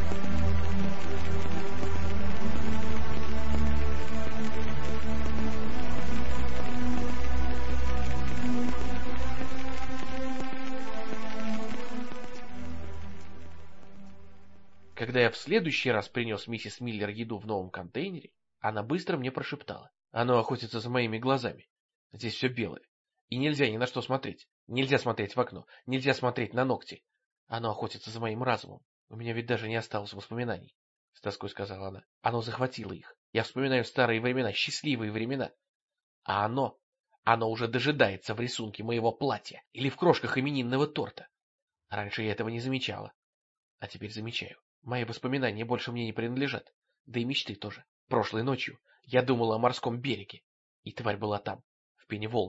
Когда я в следующий раз принес миссис Миллер еду в новом контейнере, она быстро мне прошептала: «Оно охотится за моими глазами. Здесь все белое. И нельзя ни на что смотреть. Нельзя смотреть в окно. Нельзя смотреть на ногти. Оно охотится за моим разумом. У меня ведь даже не осталось воспоминаний», — с тоской сказала она. «Оно захватило их. Я вспоминаю старые времена, счастливые времена. А оно уже дожидается в рисунке моего платья или в крошках именинного торта. Раньше я этого не замечала. А теперь замечаю. Мои воспоминания больше мне не принадлежат. Да и мечты тоже. Прошлой ночью я думала о морском береге. И тварь была там, в пене волн».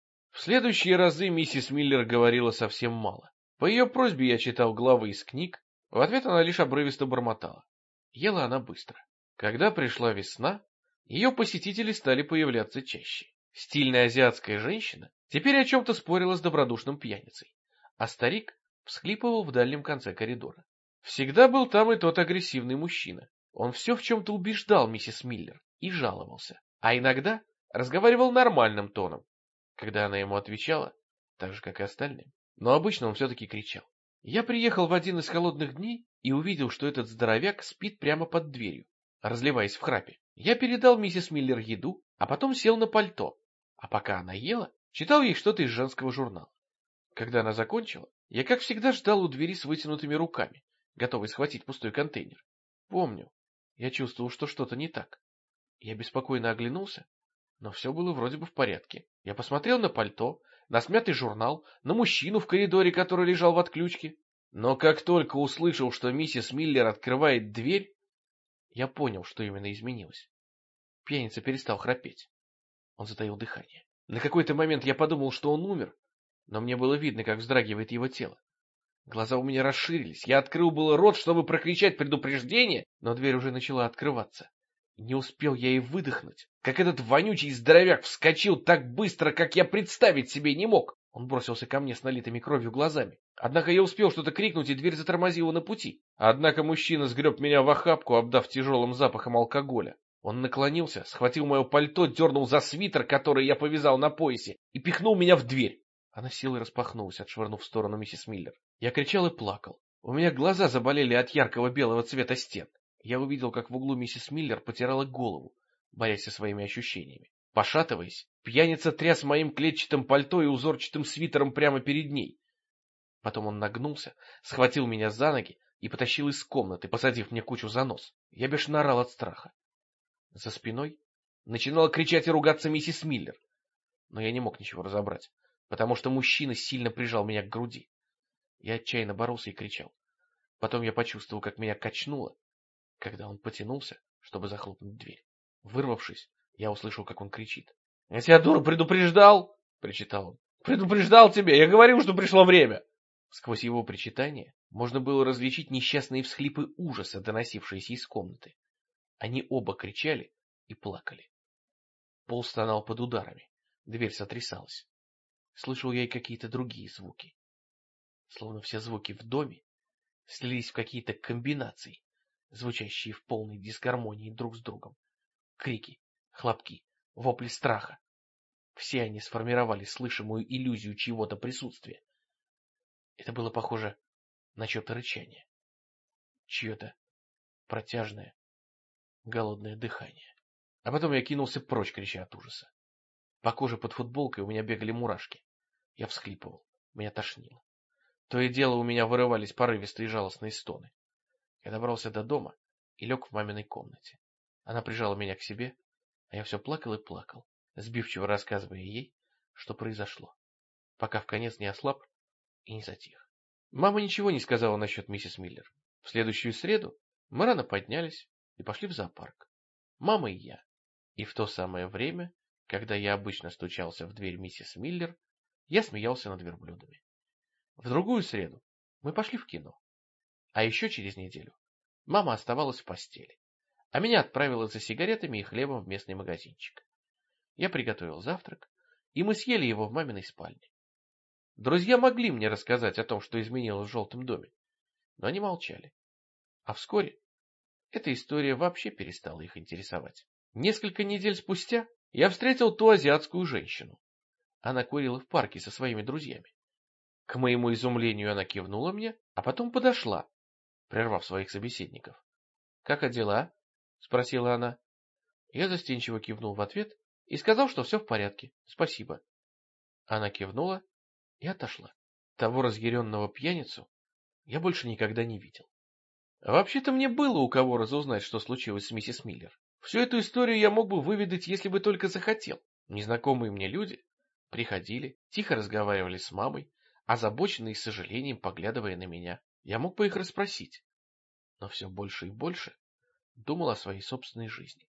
В следующие разы миссис Миллер говорила совсем мало. По ее просьбе я читал главы из книг. В ответ она лишь обрывисто бормотала. Ела она быстро. Когда пришла весна, ее посетители стали появляться чаще. Стильная азиатская женщина теперь о чем-то спорила с добродушным пьяницей. А старик всхлипывал в дальнем конце коридора. Всегда был там и тот агрессивный мужчина. Он все в чем-то убеждал миссис Миллер и жаловался. А иногда разговаривал нормальным тоном, когда она ему отвечала, так же, как и остальным. Но обычно он все-таки кричал. Я приехал в один из холодных дней и увидел, что этот здоровяк спит прямо под дверью, разливаясь в храпе. Я передал миссис Миллер еду, а потом сел на пальто. А пока она ела, читал ей что-то из женского журнала. Когда она закончила, я, как всегда, ждал у двери с вытянутыми руками, готовый схватить пустой контейнер. Помню, я чувствовал, что что-то не так. Я беспокойно оглянулся, но все было вроде бы в порядке. Я посмотрел на пальто, на смятый журнал, на мужчину в коридоре, который лежал в отключке. Но как только услышал, что миссис Миллер открывает дверь, я понял, что именно изменилось. Пьяница перестал храпеть. Он затаил дыхание. На какой-то момент я подумал, что он умер, но мне было видно, как вздрагивает его тело. Глаза у меня расширились. Я открыл было рот, чтобы прокричать предупреждение, но дверь уже начала открываться. Не успел я и выдохнуть, как этот вонючий здоровяк вскочил так быстро, как я представить себе не мог. Он бросился ко мне с налитыми кровью глазами. Однако я успел что-то крикнуть, и дверь затормозила на пути. Однако мужчина сгреб меня в охапку, обдав тяжелым запахом алкоголя. Он наклонился, схватил мое пальто, дернул за свитер, который я повязал на поясе, и пихнул меня в дверь. Она силой распахнулась, отшвырнув в сторону миссис Миллер. Я кричал и плакал. У меня глаза заболели от яркого белого цвета стен. Я увидел, как в углу миссис Миллер потирала голову, борясь со своими ощущениями. Пошатываясь, пьяница тряс моим клетчатым пальто и узорчатым свитером прямо перед ней. Потом он нагнулся, схватил меня за ноги и потащил из комнаты, посадив мне кучу за нос. Я бешено орал от страха. За спиной начинала кричать и ругаться миссис Миллер, но я не мог ничего разобрать, потому что мужчина сильно прижал меня к груди. Я отчаянно боролся и кричал. Потом я почувствовал, как меня качнуло, когда он потянулся, чтобы захлопнуть дверь. Вырвавшись, я услышал, как он кричит. — Я тебя, дура, предупреждал! — причитал он. — Предупреждал тебя! Я говорил, что пришло время! Сквозь его причитание можно было различить несчастные всхлипы ужаса, доносившиеся из комнаты. Они оба кричали и плакали. Пол стонал под ударами, дверь сотрясалась. Слышал я и какие-то другие звуки. Словно все звуки в доме слились в какие-то комбинации, звучащие в полной дисгармонии друг с другом. Крики, хлопки, вопли страха. Все они сформировали слышимую иллюзию чьего-то присутствия. Это было похоже на чье-то рычание, чье-то протяжное, голодное дыхание. А потом я кинулся прочь, крича от ужаса. По коже под футболкой у меня бегали мурашки. Я всхлипывал, меня тошнило. То и дело у меня вырывались порывистые и жалостные стоны. Я добрался до дома и лег в маминой комнате. Она прижала меня к себе, а я все плакал и плакал, сбивчиво рассказывая ей, что произошло, пока вконец не ослаб и не затих. Мама ничего не сказала насчет миссис Миллер. В следующую среду мы рано поднялись и пошли в зоопарк. Мама и я. И в то самое время, когда я обычно стучался в дверь миссис Миллер, я смеялся над верблюдами. В другую среду мы пошли в кино. А еще через неделю мама оставалась в постели, а меня отправила за сигаретами и хлебом в местный магазинчик. Я приготовил завтрак, и мы съели его в маминой спальне. Друзья могли мне рассказать о том, что изменилось в желтом доме, но они молчали. А вскоре эта история вообще перестала их интересовать. Несколько недель спустя я встретил ту азиатскую женщину. Она курила в парке со своими друзьями. К моему изумлению она кивнула мне, а потом подошла, прервав своих собеседников. — Как дела? — спросила она. Я застенчиво кивнул в ответ и сказал, что все в порядке, спасибо. Она кивнула и отошла. Того разъяренного пьяницу я больше никогда не видел. Вообще-то мне было у кого разузнать, что случилось с миссис Миллер. Всю эту историю я мог бы выведать, если бы только захотел. Незнакомые мне люди приходили, тихо разговаривали с мамой, озабоченные с сожалением поглядывая на меня. Я мог бы их расспросить, но все больше и больше думал о своей собственной жизни.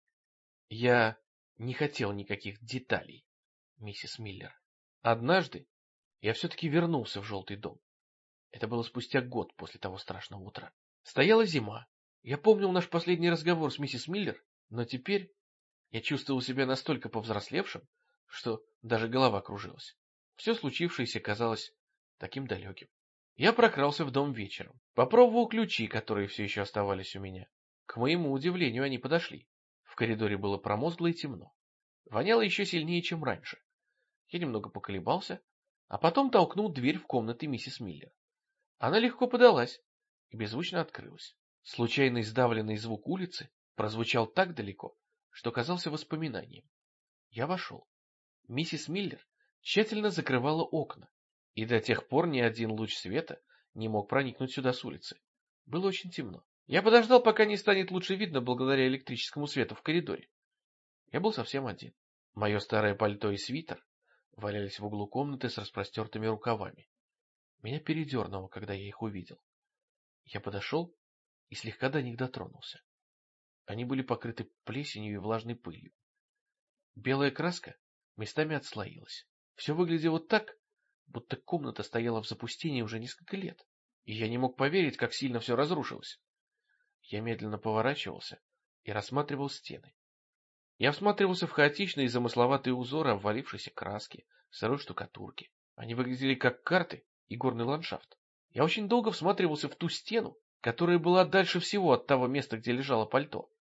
Я не хотел никаких деталей, миссис Миллер. Однажды я все-таки вернулся в желтый дом. Это было спустя год после того страшного утра. Стояла зима. Я помнил наш последний разговор с миссис Миллер, но теперь я чувствовал себя настолько повзрослевшим, что даже голова кружилась. Все случившееся казалось таким далеким. Я прокрался в дом вечером, попробовал ключи, которые все еще оставались у меня. К моему удивлению, они подошли. В коридоре было промозгло и темно. Воняло еще сильнее, чем раньше. Я немного поколебался, а потом толкнул дверь в комнаты миссис Миллер. Она легко подалась и беззвучно открылась. Случайный сдавленный звук улицы прозвучал так далеко, что казался воспоминанием. Я вошел. Миссис Миллер тщательно закрывала окна, и до тех пор ни один луч света не мог проникнуть сюда с улицы. Было очень темно. Я подождал, пока не станет лучше видно благодаря электрическому свету в коридоре. Я был совсем один. Мое старое пальто и свитер валялись в углу комнаты с распростертыми рукавами. Меня передернуло, когда я их увидел. Я подошел и слегка до них дотронулся. Они были покрыты плесенью и влажной пылью. Белая краска местами отслоилась. Все выглядело так, будто комната стояла в запустении уже несколько лет, и я не мог поверить, как сильно все разрушилось. Я медленно поворачивался и рассматривал стены. Я всматривался в хаотичные и замысловатые узоры обвалившейся краски, сырой штукатурки. Они выглядели как карты и горный ландшафт. Я очень долго всматривался в ту стену, которая была дальше всего от того места, где лежало пальто.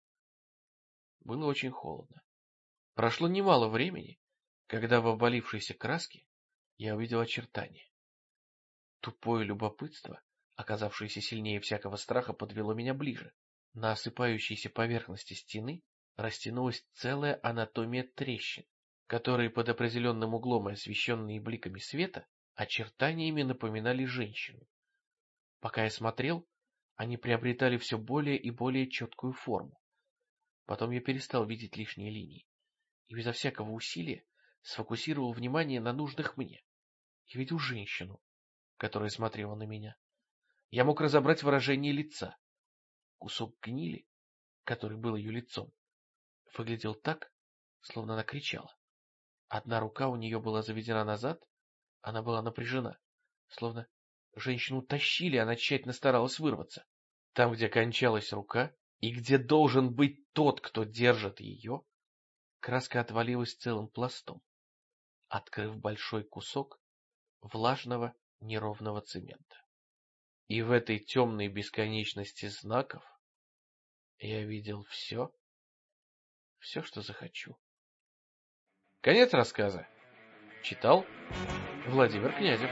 Было очень холодно. Прошло немало времени, когда в обвалившейся краске я увидел очертания. Тупое любопытство, оказавшееся сильнее всякого страха, подвело меня ближе. На осыпающейся поверхности стены растянулась целая анатомия трещин, которые под определенным углом и освещенные бликами света очертаниями напоминали женщину. Пока я смотрел, они приобретали все более и более четкую форму. Потом я перестал видеть лишние линии и безо всякого усилия сфокусировал внимание на нужных мне. Я видел женщину, которая смотрела на меня. Я мог разобрать выражение лица. Кусок гнили, который был ее лицом, выглядел так, словно она кричала. Одна рука у нее была заведена назад, она была напряжена, словно женщину тащили, она тщательно старалась вырваться. Там, где кончалась рука, и где должен быть тот, кто держит ее, краска отвалилась целым пластом, открыв большой кусок влажного неровного цемента. И в этой темной бесконечности знаков я видел все, что захочу. Конец рассказа. Читал Владимир Князев.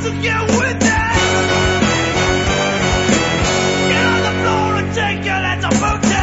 to get with it. Get on the floor and take it, let's a boot.